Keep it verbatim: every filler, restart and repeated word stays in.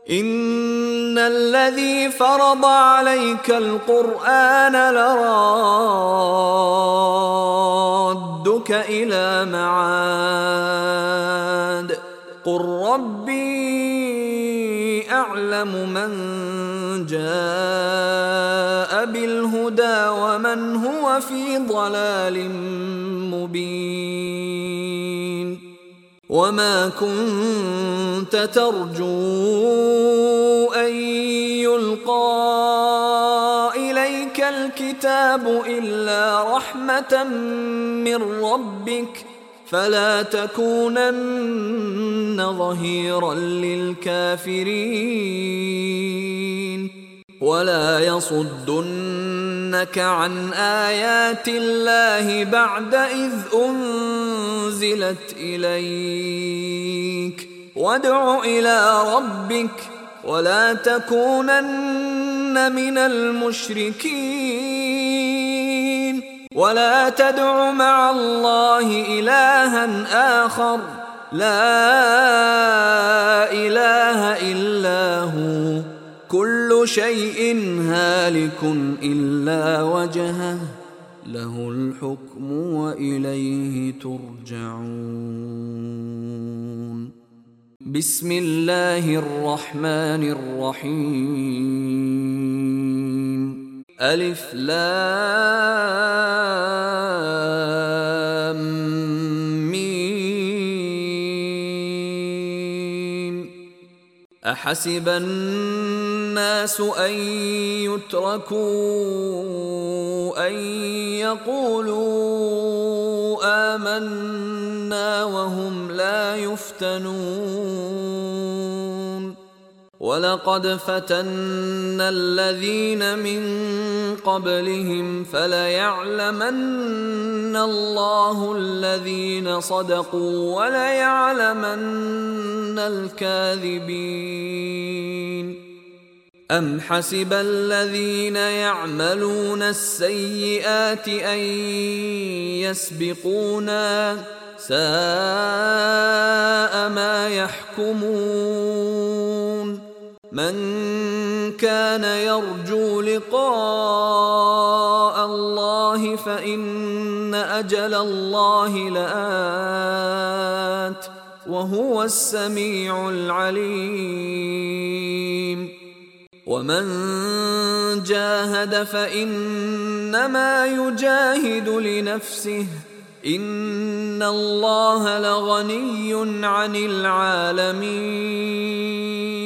إن الذي فرض عليك القرآن لرادك إلى معاد قل ربي أعلم من جاء بالهدى ومن هو في ضلال مبين وما كنت ترجو أن يلقى إليك الكتاب إلا رحمة من ربك فلا تكونن ظهيرا للكافرين ولا يصدنك عن آيات الله بعد إذ أنزلت إليك وادع إلى ربك ولا تكونن من المشركين ولا تدع مع الله إلها آخر لا إله إلا هو كل شيء هالك إلا وجهه له الحكم وإليه ترجعون. بسم الله الرحمن الرحيم. ألف لام ميم. أحسب الناس أن يتركوا أن يقولوا آمنا وهم لا يفتنون ولقد فتنا الذين من قبلهم فليعلمن الله الذين صدقوا وليعلمن الكاذبين. أم حسب الذين يعملون السيئات أن يسبقونا ساء ما يحكمون. من كان يرجو لقاء الله فإن أجل الله لآت وهو السميع العليم. ومن جاهد فإنما يجاهد لنفسه إن الله لغني عن العالمين.